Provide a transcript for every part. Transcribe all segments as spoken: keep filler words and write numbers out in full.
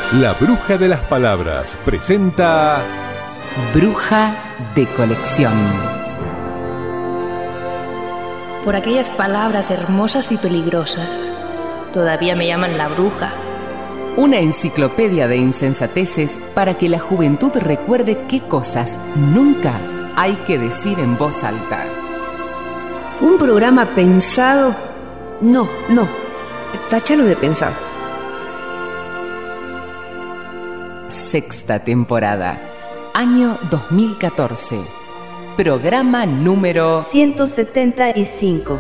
La Bruja de las Palabras presenta Bruja de Colección. Por aquellas palabras hermosas y peligrosas, todavía me llaman la bruja. Una enciclopedia de insensateces para que la juventud recuerde qué cosas nunca hay que decir en voz alta. Un programa pensado... No, no, táchalo de pensado. Sexta temporada, año dos mil catorce. Programa número ciento setenta y cinco.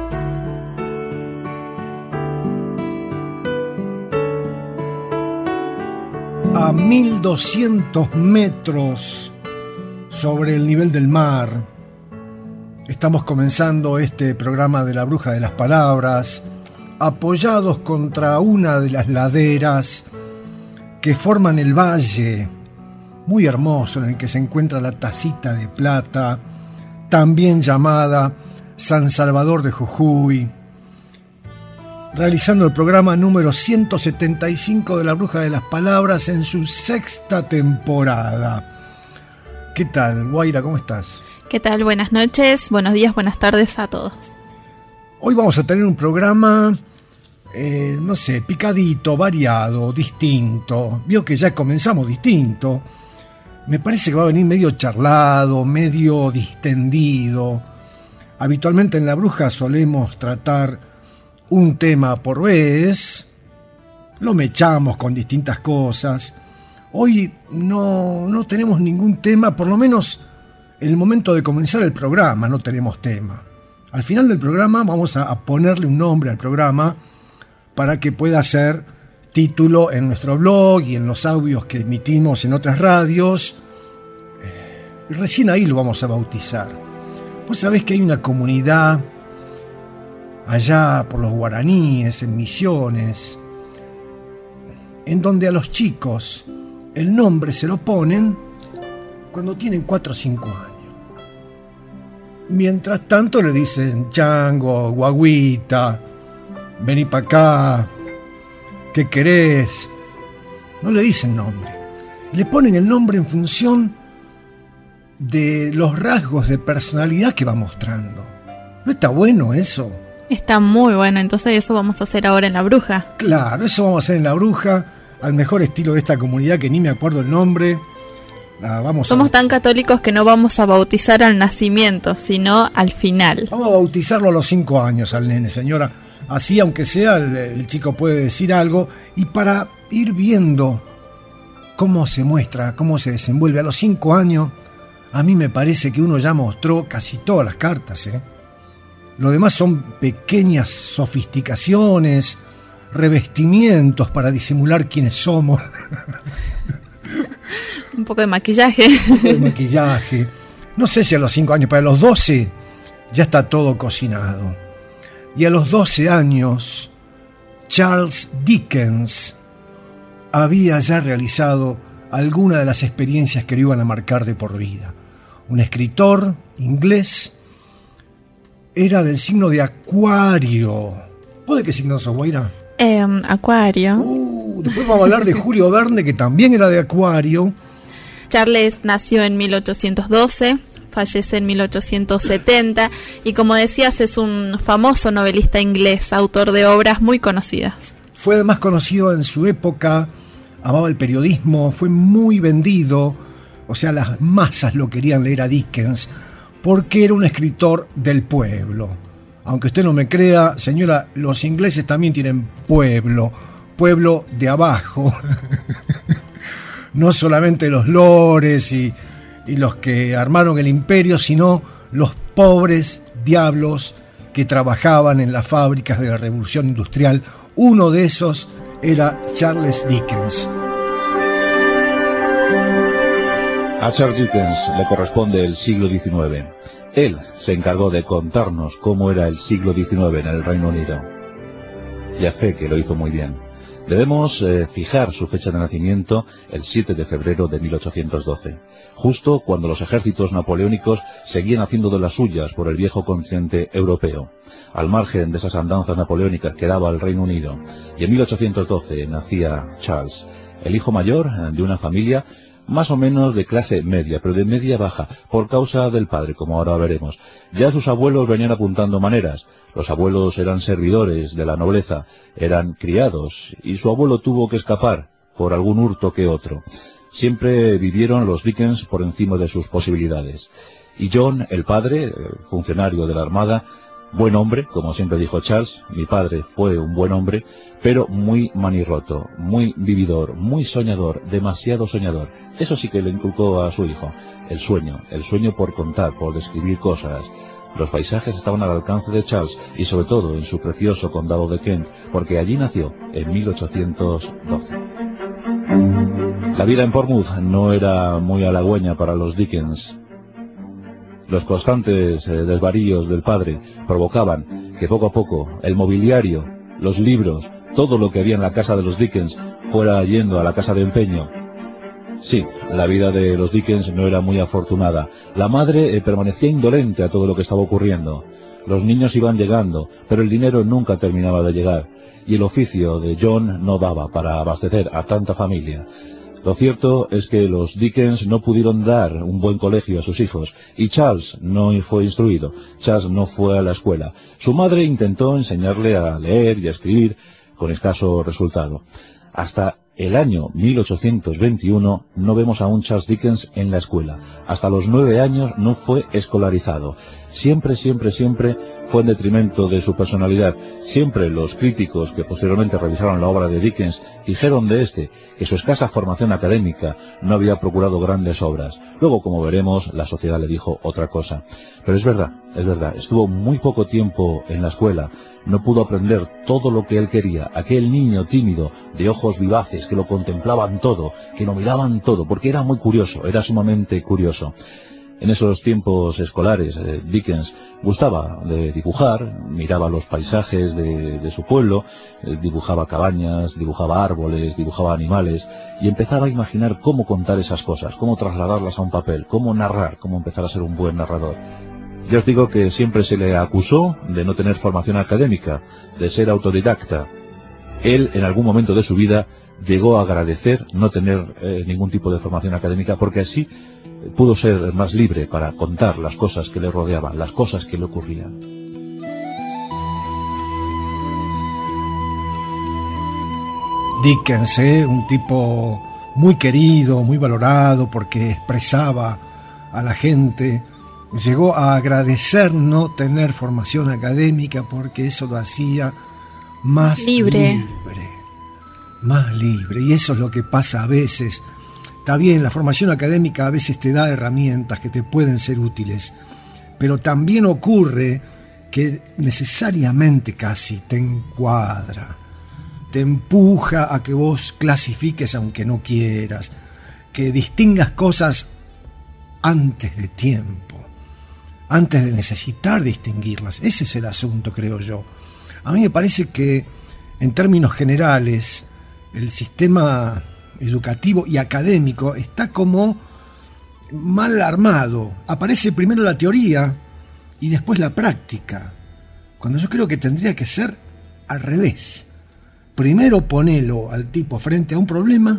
A mil doscientos metros sobre el nivel del mar, estamos comenzando este programa de la Bruja de las Palabras, apoyados contra una de las laderas que forman el valle muy hermoso en el que se encuentra la Tacita de Plata, también llamada San Salvador de Jujuy, realizando el programa número ciento setenta y cinco de la Bruja de las Palabras en su sexta temporada. ¿Qué tal, Guaira? ¿Cómo estás? ¿Qué tal? Buenas noches, buenos días, buenas tardes a todos. Hoy vamos a tener un programa, eh, no sé, picadito, variado, distinto. Vio que ya comenzamos distinto. Me parece que va a venir medio charlado, medio distendido. Habitualmente en La Bruja solemos tratar un tema por vez, lo mechamos con distintas cosas. Hoy no, no tenemos ningún tema, por lo menos en el momento de comenzar el programa no tenemos tema. Al final del programa vamos a, a ponerle un nombre al programa para que pueda ser título en nuestro blog y en los audios que emitimos en otras radios. Y recién ahí lo vamos a bautizar. Vos sabés que hay una comunidad allá por los guaraníes, en Misiones, en donde a los chicos el nombre se lo ponen cuando tienen cuatro o cinco años. Mientras tanto le dicen chango, guaguita, vení pa' acá, ¿qué querés? No le dicen nombre. Le ponen el nombre en función de los rasgos de personalidad que va mostrando. ¿No está bueno eso? Está muy bueno, entonces eso vamos a hacer ahora en La Bruja. Claro, eso vamos a hacer en La Bruja, al mejor estilo de esta comunidad que ni me acuerdo el nombre. Ah, vamos Somos a... tan católicos que no vamos a bautizar al nacimiento, sino al final. Vamos a bautizarlo a los cinco años al nene, señora. Así, aunque sea, el, el chico puede decir algo. Y para ir viendo cómo se muestra, cómo se desenvuelve a los cinco años, a mí me parece que uno ya mostró casi todas las cartas, ¿eh? Lo demás son pequeñas sofisticaciones, revestimientos para disimular quiénes somos. Un poco de maquillaje. Un poco de maquillaje. No sé si a los cinco años, pero a los doce ya está todo cocinado. Y a los doce años, Charles Dickens había ya realizado alguna de las experiencias que lo iban a marcar de por vida. Un escritor inglés, era del signo de Acuario. ¿Vos de qué signo sos, Guaira? Eh, acuario. Uh, después vamos a hablar de Julio Verne, que también era de Acuario. Charles nació en mil ochocientos doce, fallece en mil ochocientos setenta y, como decías, es un famoso novelista inglés, autor de obras muy conocidas. Fue además conocido en su época, amaba el periodismo, fue muy vendido, o sea, las masas lo querían leer a Dickens, porque era un escritor del pueblo. Aunque usted no me crea, señora, los ingleses también tienen pueblo, pueblo de abajo. No solamente los lores y, y los que armaron el imperio, sino los pobres diablos que trabajaban en las fábricas de la Revolución Industrial. Uno de esos era Charles Dickens. A Charles Dickens le corresponde el siglo diecinueve. Él se encargó de contarnos cómo era el siglo diecinueve en el Reino Unido. Ya sé que lo hizo muy bien. Debemos eh, fijar su fecha de nacimiento el siete de febrero de mil ochocientos doce, justo cuando los ejércitos napoleónicos seguían haciendo de las suyas por el viejo continente europeo, al margen de esas andanzas napoleónicas que daba el Reino Unido. Y en mil ochocientos doce nacía Charles, el hijo mayor de una familia más o menos de clase media, pero de media baja, por causa del padre, como ahora veremos. Ya sus abuelos venían apuntando maneras. Los abuelos eran servidores de la nobleza, eran criados, y su abuelo tuvo que escapar por algún hurto que otro. Siempre vivieron los Dickens por encima de sus posibilidades. Y John, el padre, funcionario de la Armada, buen hombre, como siempre dijo Charles, mi padre fue un buen hombre, pero muy manirroto, muy vividor, muy soñador, demasiado soñador. Eso sí que le inculcó a su hijo, el sueño, el sueño por contar, por describir cosas. Los paisajes estaban al alcance de Charles, y sobre todo en su precioso condado de Kent, porque allí nació en mil ochocientos doce. La vida en Portsmouth no era muy halagüeña para los Dickens. Los constantes eh, desvaríos del padre provocaban que poco a poco el mobiliario, los libros, todo lo que había en la casa de los Dickens fuera yendo a la casa de empeño. Sí, la vida de los Dickens no era muy afortunada. La madre eh, permanecía indolente a todo lo que estaba ocurriendo. Los niños iban llegando, pero el dinero nunca terminaba de llegar, y el oficio de John no daba para abastecer a tanta familia. Lo cierto es que los Dickens no pudieron dar un buen colegio a sus hijos, y Charles no fue instruido. Charles no fue a la escuela. Su madre intentó enseñarle a leer y a escribir, con escaso resultado. Hasta el año mil ochocientos veintiuno no vemos a un Charles Dickens en la escuela. Hasta los nueve años no fue escolarizado. Siempre, siempre, siempre fue en detrimento de su personalidad. Siempre los críticos que posteriormente revisaron la obra de Dickens dijeron de este que su escasa formación académica no había procurado grandes obras. Luego, como veremos, la sociedad le dijo otra cosa. Pero es verdad, es verdad, estuvo muy poco tiempo en la escuela. No pudo aprender todo lo que él quería. Aquel niño tímido, de ojos vivaces, que lo contemplaban todo, que lo miraban todo, porque era muy curioso, era sumamente curioso. En esos tiempos escolares, eh, Dickens gustaba de dibujar, miraba los paisajes de, de su pueblo, eh, dibujaba cabañas, dibujaba árboles, dibujaba animales, y empezaba a imaginar cómo contar esas cosas, cómo trasladarlas a un papel, cómo narrar, cómo empezar a ser un buen narrador. Ya os digo que siempre se le acusó de no tener formación académica, de ser autodidacta. Él, en algún momento de su vida, llegó a agradecer no tener eh, ningún tipo de formación académica, porque así pudo ser más libre para contar las cosas que le rodeaban, las cosas que le ocurrían. Dickens, ¿eh? Un tipo muy querido, muy valorado, porque expresaba a la gente. Llegó a agradecer no tener formación académica porque eso lo hacía más libre. libre. Más libre. Y eso es lo que pasa a veces. Está bien, la formación académica a veces te da herramientas que te pueden ser útiles, pero también ocurre que necesariamente casi te encuadra, te empuja a que vos clasifiques aunque no quieras, que distingas cosas antes de tiempo, antes de necesitar distinguirlas. Ese es el asunto, creo yo. A mí me parece que, en términos generales, el sistema educativo y académico está como mal armado. Aparece primero la teoría y después la práctica, cuando yo creo que tendría que ser al revés. Primero ponelo al tipo frente a un problema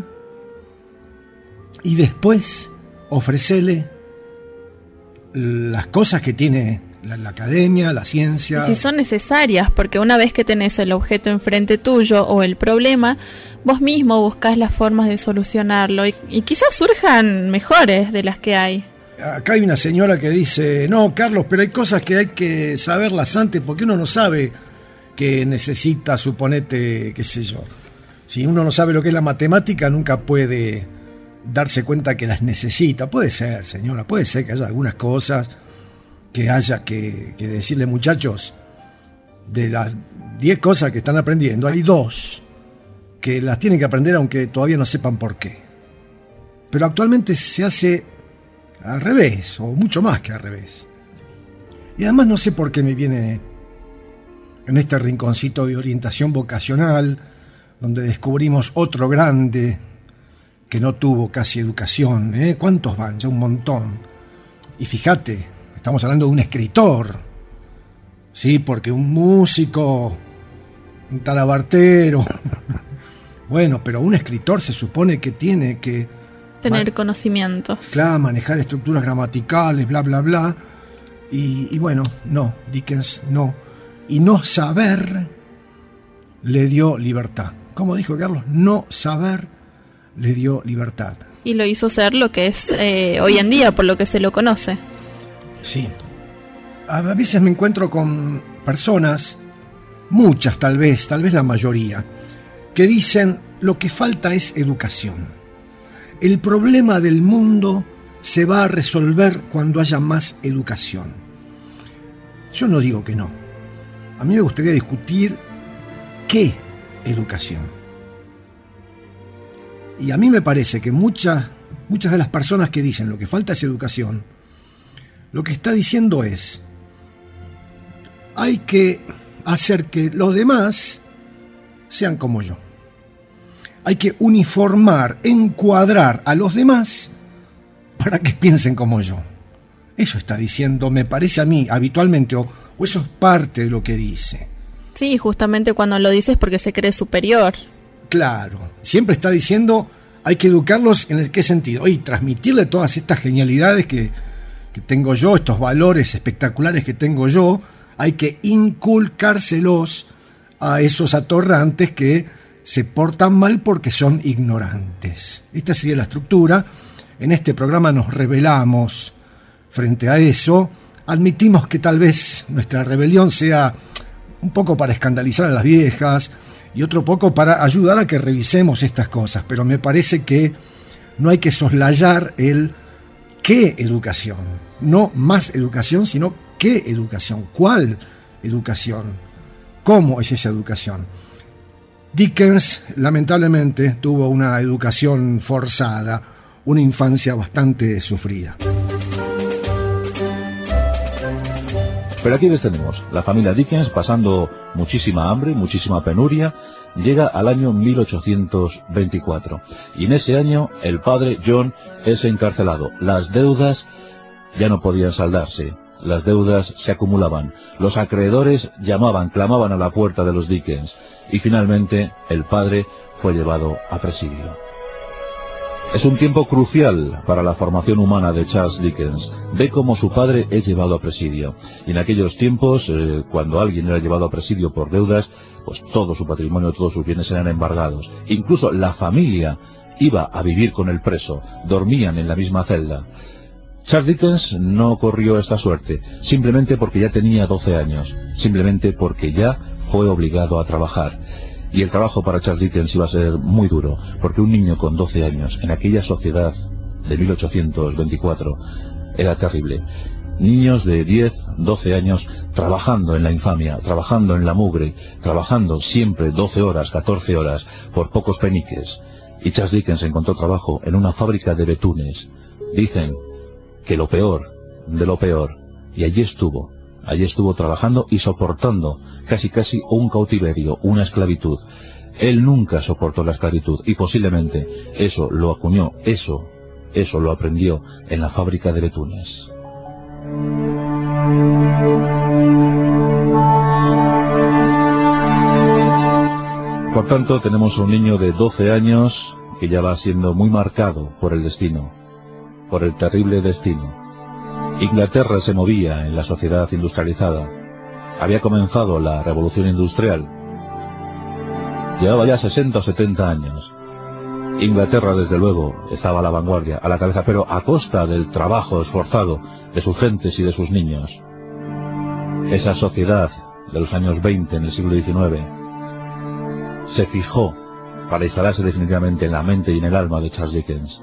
y después ofrecele las cosas que tiene la, la academia, la ciencia. Y si son necesarias, porque una vez que tenés el objeto enfrente tuyo o el problema, vos mismo buscás las formas de solucionarlo y, y quizás surjan mejores de las que hay. Acá hay una señora que dice, no, Carlos, pero hay cosas que hay que saberlas antes porque uno no sabe que necesita, suponete, qué sé yo. Si uno no sabe lo que es la matemática, nunca puede darse cuenta que las necesita. Puede ser, señora, puede ser que haya algunas cosas que haya que, que decirle, muchachos, de las diez cosas que están aprendiendo, hay dos que las tienen que aprender aunque todavía no sepan por qué. Pero actualmente se hace al revés, o mucho más que al revés. Y además no sé por qué me viene en este rinconcito de orientación vocacional, donde descubrimos otro grande que no tuvo casi educación. ¿eh? ¿Cuántos van? Ya un montón. Y fíjate, estamos hablando de un escritor, ¿sí? Porque un músico, un talabartero, Bueno, pero un escritor se supone que tiene que... Tener conocimientos. Claro, manejar estructuras gramaticales, bla, bla, bla. Y, y bueno, no, Dickens no. Y no saber le dio libertad. ¿Cómo dijo Carlos? No saber le dio libertad. Y lo hizo ser lo que es eh, hoy en día, por lo que se lo conoce. Sí. A veces me encuentro con personas, muchas tal vez, tal vez la mayoría, que dicen lo que falta es educación. El problema del mundo se va a resolver cuando haya más educación. Yo no digo que no. A mí me gustaría discutir qué educación. Y a mí me parece que muchas, muchas de las personas que dicen lo que falta es educación, lo que está diciendo es, hay que hacer que los demás sean como yo. Hay que uniformar, encuadrar a los demás para que piensen como yo. Eso está diciendo, me parece a mí, habitualmente, o, o eso es parte de lo que dice. Sí, justamente cuando lo dices porque se cree superior. Claro, siempre está diciendo, hay que educarlos en el qué sentido, y transmitirle todas estas genialidades que, que tengo yo, estos valores espectaculares que tengo yo, hay que inculcárselos a esos atorrantes que se portan mal porque son ignorantes. Esta sería la estructura. En este programa nos rebelamos frente a eso. Admitimos que tal vez nuestra rebelión sea un poco para escandalizar a las viejas y otro poco para ayudar a que revisemos estas cosas. Pero me parece que no hay que soslayar el qué educación. No más educación, sino qué educación. ¿Cuál educación? ¿Cómo es esa educación? Dickens, lamentablemente, tuvo una educación forzada, una infancia bastante sufrida. Pero aquí les tenemos, la familia Dickens pasando muchísima hambre, muchísima penuria, llega al año mil ochocientos veinticuatro. Y en ese año el padre John es encarcelado. Las deudas ya no podían saldarse, las deudas se acumulaban. Los acreedores llamaban, clamaban a la puerta de los Dickens. Y finalmente el padre fue llevado a presidio. Es un tiempo crucial para la formación humana de Charles Dickens. Ve cómo su padre es llevado a presidio. Y en aquellos tiempos, eh, cuando alguien era llevado a presidio por deudas, pues todo su patrimonio, todos sus bienes eran embargados. Incluso la familia iba a vivir con el preso, dormían en la misma celda. Charles Dickens no corrió esta suerte, simplemente porque ya tenía doce años, simplemente porque ya fue obligado a trabajar. Y el trabajo para Charles Dickens iba a ser muy duro, porque un niño con doce años, en aquella sociedad de mil ochocientos veinticuatro, era terrible. Niños de diez, doce años trabajando en la infamia, trabajando en la mugre, trabajando siempre doce horas, catorce horas, por pocos peniques. Y Charles Dickens encontró trabajo en una fábrica de betunes. Dicen que lo peor de lo peor. Y allí estuvo, allí estuvo trabajando y soportando casi casi un cautiverio, una esclavitud. Él nunca soportó la esclavitud y posiblemente eso lo acuñó, eso, eso lo aprendió en la fábrica de betunes. Por tanto, tenemos un niño de doce años que ya va siendo muy marcado por el destino, por el terrible destino. Inglaterra se movía en la sociedad industrializada. Había comenzado la revolución industrial. Llevaba ya sesenta o setenta años. Inglaterra, desde luego, estaba a la vanguardia, a la cabeza, pero a costa del trabajo esforzado de sus gentes y de sus niños. Esa sociedad de los años veinte en el siglo diecinueve se fijó para instalarse definitivamente en la mente y en el alma de Charles Dickens.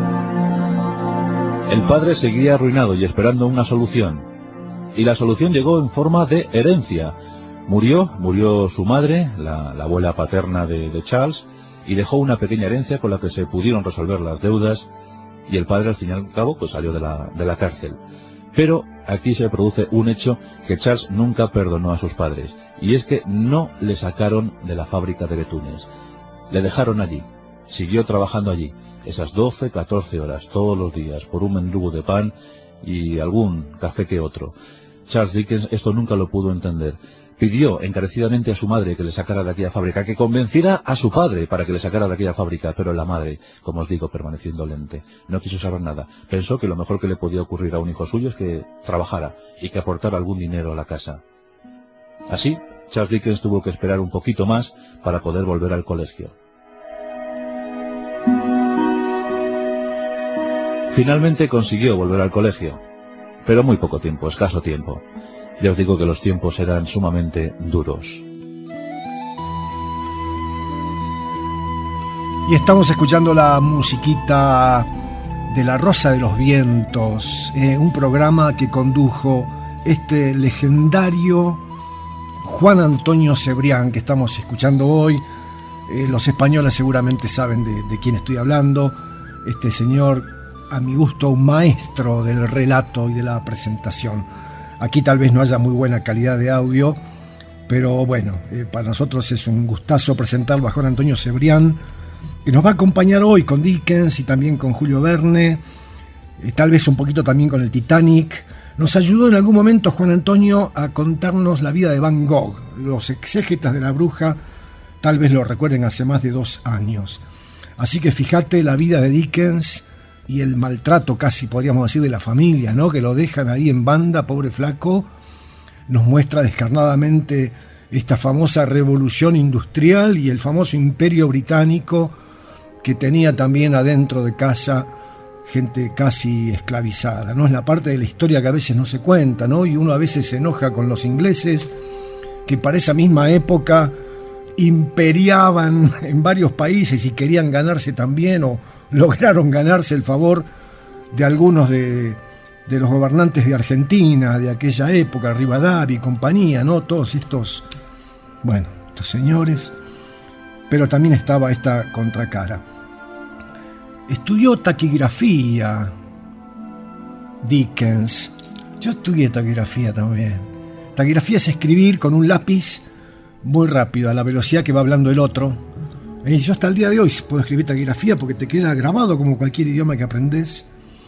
El padre seguía arruinado y esperando una solución. Y la solución llegó en forma de herencia. Murió, murió su madre, la, la abuela paterna de, de Charles, y dejó una pequeña herencia con la que se pudieron resolver las deudas, y el padre al fin y al cabo pues salió de la, de la cárcel. Pero aquí se produce un hecho que Charles nunca perdonó a sus padres, y es que no le sacaron de la fábrica de betunes. Le dejaron allí, siguió trabajando allí, esas doce, catorce horas todos los días, por un mendrugo de pan y algún café que otro. Charles Dickens esto nunca lo pudo entender, Pidió encarecidamente a su madre que le sacara de aquella fábrica, que convenciera a su padre para que le sacara de aquella fábrica, pero la madre, como os digo, permaneció indolente. No quiso saber nada. Pensó que lo mejor que le podía ocurrir a un hijo suyo es que trabajara y que aportara algún dinero a la casa. Así, Charles Dickens tuvo que esperar un poquito más para poder volver al colegio. Finalmente consiguió volver al colegio, pero muy poco tiempo, escaso tiempo. Ya os digo que los tiempos eran sumamente duros. Y estamos escuchando la musiquita de La Rosa de los Vientos, eh, un programa que condujo este legendario Juan Antonio Cebrián que estamos escuchando hoy. Eh, los españoles seguramente saben de, de quién estoy hablando. Este señor, a mi gusto, un maestro del relato y de la presentación. Aquí tal vez no haya muy buena calidad de audio, pero bueno, eh, para nosotros es un gustazo presentarlo a Juan Antonio Cebrián, que nos va a acompañar hoy con Dickens y también con Julio Verne, eh, tal vez un poquito también con el Titanic. Nos ayudó en algún momento Juan Antonio a contarnos la vida de Van Gogh. Los exégetas de la bruja tal vez lo recuerden hace más de dos años. Así que fíjate la vida de Dickens y el maltrato casi, podríamos decir, de la familia, ¿no? Que lo dejan ahí en banda, pobre flaco. Nos muestra descarnadamente esta famosa revolución industrial y el famoso imperio británico que tenía también adentro de casa gente casi esclavizada, ¿no? Es la parte de la historia que a veces no se cuenta, ¿no? Y uno a veces se enoja con los ingleses, que para esa misma época imperiaban en varios países y querían ganarse también, o lograron ganarse el favor de algunos de, de los gobernantes de Argentina de aquella época, Rivadavia y compañía, ¿no? Todos estos, bueno, estos señores. Pero también estaba esta contracara. Estudió taquigrafía, Dickens. Yo estudié taquigrafía también. Taquigrafía es escribir con un lápiz muy rápido, a la velocidad que va hablando el otro. Y yo hasta el día de hoy puedo escribir taquigrafía porque te queda grabado como cualquier idioma que aprendes.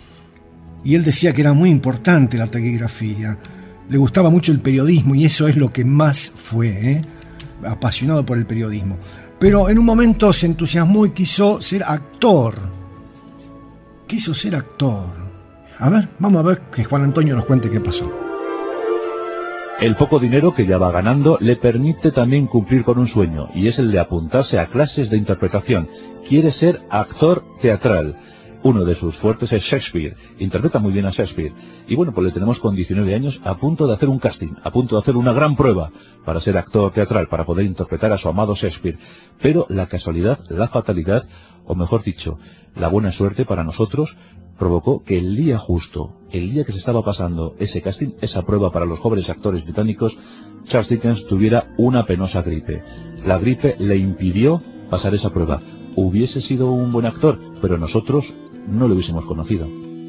Y él decía que era muy importante la taquigrafía. Le gustaba mucho el periodismo y eso es lo que más fue, ¿eh? Apasionado por el periodismo. Pero en un momento se entusiasmó y quiso ser actor. Quiso ser actor. A ver, vamos a ver que Juan Antonio nos cuente qué pasó. El poco dinero que ya va ganando le permite también cumplir con un sueño, y es el de apuntarse a clases de interpretación. Quiere ser actor teatral. Uno de sus fuertes es Shakespeare. Interpreta muy bien a Shakespeare. Y bueno, pues le tenemos con diecinueve años a punto de hacer un casting, a punto de hacer una gran prueba para ser actor teatral, para poder interpretar a su amado Shakespeare. Pero la casualidad, la fatalidad, o mejor dicho, la buena suerte para nosotros, provocó que el día justo, el día que se estaba pasando ese casting, esa prueba para los jóvenes actores británicos, Charles Dickens tuviera una penosa gripe. La gripe le impidió pasar esa prueba. Hubiese sido un buen actor, pero nosotros no lo hubiésemos conocido.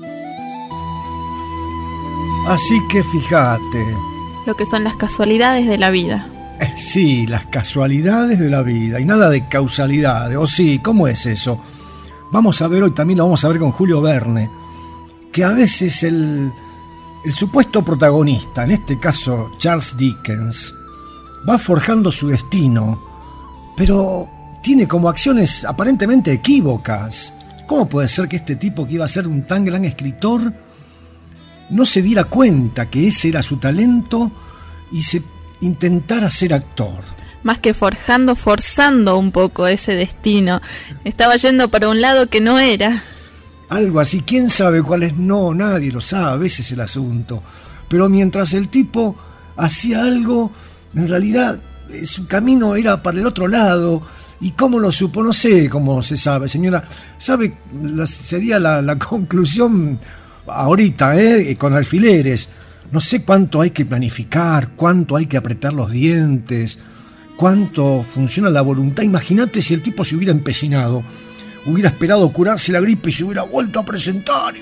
Así que fíjate. Lo que son las casualidades de la vida. Eh, sí, las casualidades de la vida y nada de causalidades. O sí, ¿cómo es eso? Vamos a ver hoy, también lo vamos a ver con Julio Verne, que a veces el, el supuesto protagonista, en este caso Charles Dickens, va forjando su destino, pero tiene como acciones aparentemente equívocas. ¿Cómo puede ser que este tipo que iba a ser un tan gran escritor no se diera cuenta que ese era su talento y se intentara ser actor? Más que forjando, forzando un poco ese destino. Estaba yendo para un lado que no era. Algo así, ¿quién sabe cuál es? No, nadie lo sabe, ese es el asunto. Pero mientras el tipo hacía algo, en realidad su camino era para el otro lado. ¿Y cómo lo supo? No sé cómo se sabe, señora. ¿Sabe? La, sería la, la conclusión ahorita, ¿eh? Con alfileres. No sé cuánto hay que planificar, cuánto hay que apretar los dientes, cuánto funciona la voluntad. Imagínate si el tipo se hubiera empecinado, hubiera esperado curarse la gripe y se hubiera vuelto a presentar.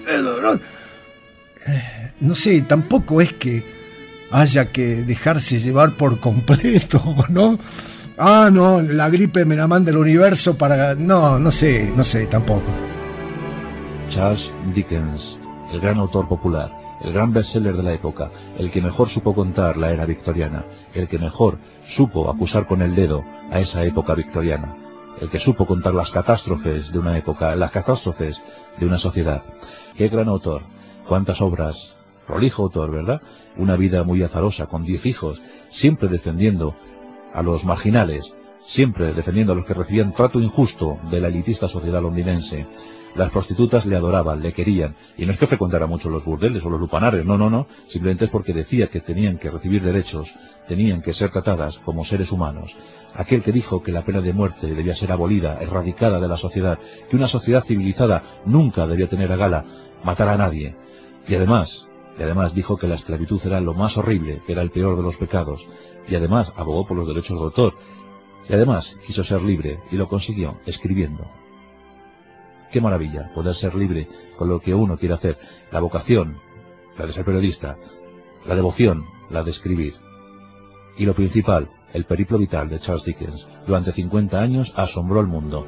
No sé, tampoco es que haya que dejarse llevar por completo, ¿no? Ah, no, la gripe me la manda el universo para... No, no sé, no sé, tampoco. Charles Dickens, el gran autor popular, el gran bestseller de la época, el que mejor supo contar la era victoriana, el que mejor supo acusar con el dedo a esa época victoriana, el que supo contar las catástrofes de una época, las catástrofes de una sociedad. ¡Qué gran autor! ¡Cuántas obras! Prolijo autor, ¿verdad? Una vida muy azarosa, con diez hijos, siempre defendiendo a los marginales, siempre defendiendo a los que recibían trato injusto de la elitista sociedad londinense. Las prostitutas le adoraban, le querían, y no es que frecuentara mucho los burdeles o los lupanares, no, no, no, simplemente es porque decía que tenían que recibir derechos, tenían que ser tratadas como seres humanos. Aquel que dijo que la pena de muerte debía ser abolida, erradicada de la sociedad, que una sociedad civilizada nunca debía tener a gala matar a nadie, y además, y además dijo que la esclavitud era lo más horrible, que era el peor de los pecados, y además abogó por los derechos de autor, y además quiso ser libre, y lo consiguió, escribiendo. Qué maravilla poder ser libre con lo que uno quiere hacer. La vocación, la de ser periodista, la devoción, la de escribir. Y lo principal, el periplo vital de Charles Dickens. Durante cincuenta años asombró al mundo.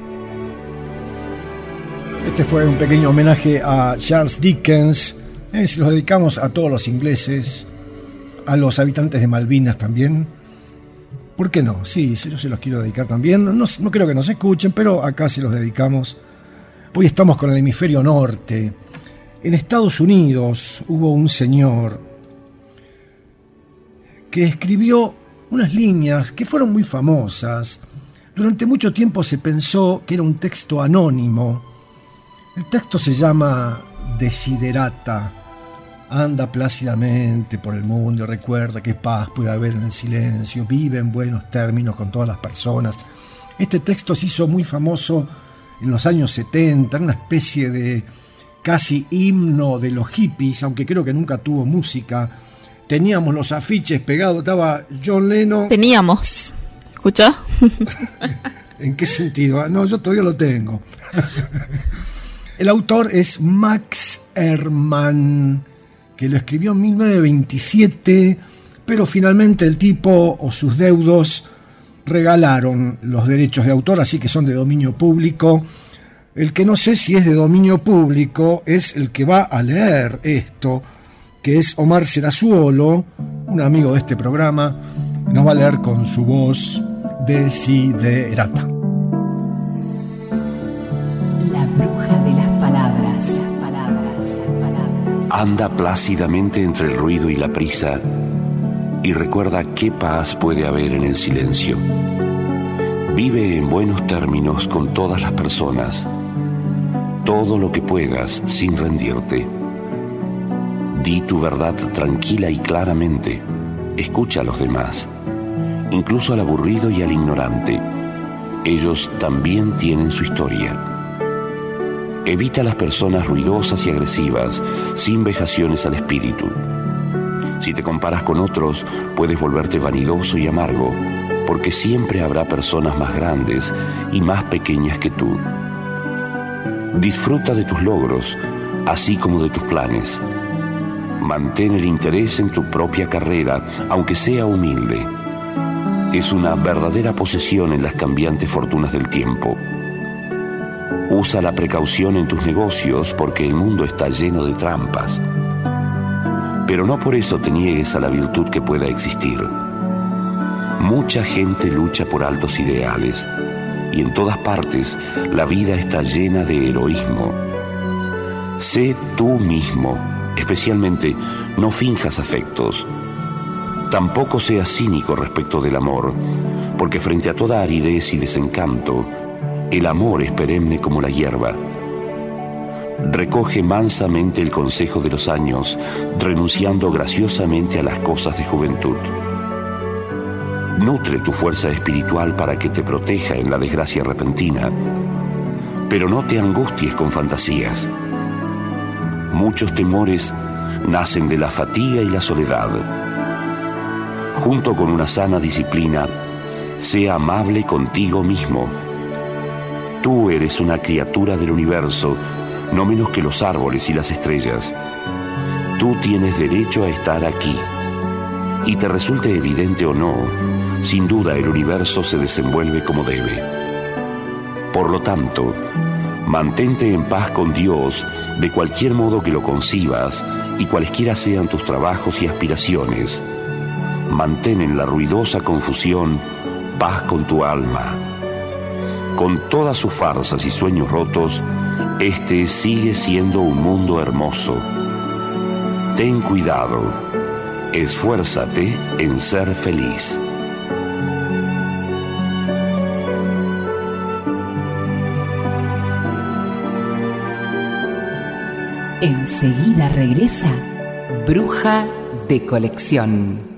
Este fue un pequeño homenaje a Charles Dickens. Eh, se lo dedicamos a todos los ingleses, a los habitantes de Malvinas también. ¿Por qué no? Sí, yo se los quiero dedicar también. No, no creo que nos escuchen, pero acá se los dedicamos. Hoy estamos con el hemisferio norte. En Estados Unidos hubo un señor que escribió unas líneas que fueron muy famosas. Durante mucho tiempo se pensó que era un texto anónimo. El texto se llama Desiderata. Anda plácidamente por el mundo y recuerda qué paz puede haber en el silencio. Vive en buenos términos con todas las personas. Este texto se hizo muy famoso en los años setenta, una especie de casi himno de los hippies, aunque creo que nunca tuvo música. Teníamos los afiches pegados, estaba John Lennon. Teníamos, ¿escuchó? ¿En qué sentido? No, yo todavía lo tengo. El autor es Max Ehrmann, que lo escribió en mil novecientos veintisiete, pero finalmente el tipo o sus deudos regalaron los derechos de autor, así que son de dominio público. El que no sé si es de dominio público es el que va a leer esto, que es Omar Serazuolo, un amigo de este programa, nos va a leer con su voz Desiderata. La bruja de las palabras, palabras, palabras. Anda plácidamente entre el ruido y la prisa y recuerda qué paz puede haber en el silencio. Vive en buenos términos con todas las personas, todo lo que puedas sin rendirte. Di tu verdad tranquila y claramente, escucha a los demás, incluso al aburrido y al ignorante. Ellos también tienen su historia. Evita las personas ruidosas y agresivas, sin vejaciones al espíritu. Si te comparas con otros, puedes volverte vanidoso y amargo, porque siempre habrá personas más grandes y más pequeñas que tú. Disfruta de tus logros, así como de tus planes. Mantén el interés en tu propia carrera, aunque sea humilde. Es una verdadera posesión en las cambiantes fortunas del tiempo. Usa la precaución en tus negocios, porque el mundo está lleno de trampas. Pero no por eso te niegues a la virtud que pueda existir. Mucha gente lucha por altos ideales, y en todas partes la vida está llena de heroísmo. Sé tú mismo, especialmente no finjas afectos. Tampoco seas cínico respecto del amor, porque frente a toda aridez y desencanto, el amor es perenne como la hierba. Recoge mansamente el consejo de los años, renunciando graciosamente a las cosas de juventud. Nutre tu fuerza espiritual para que te proteja en la desgracia repentina, pero no te angusties con fantasías. Muchos temores nacen de la fatiga y la soledad. Junto con una sana disciplina, sea amable contigo mismo. Tú eres una criatura del universo, no menos que los árboles y las estrellas. Tú tienes derecho a estar aquí. Y te resulte evidente o no, sin duda el universo se desenvuelve como debe. Por lo tanto, Mantente en paz con Dios de cualquier modo que lo concibas y cualesquiera sean tus trabajos y aspiraciones. Mantén en la ruidosa confusión paz con tu alma. Con todas sus farsas y sueños rotos, este sigue siendo un mundo hermoso. Ten cuidado, esfuérzate en ser feliz. Enseguida regresa Bruja de Colección.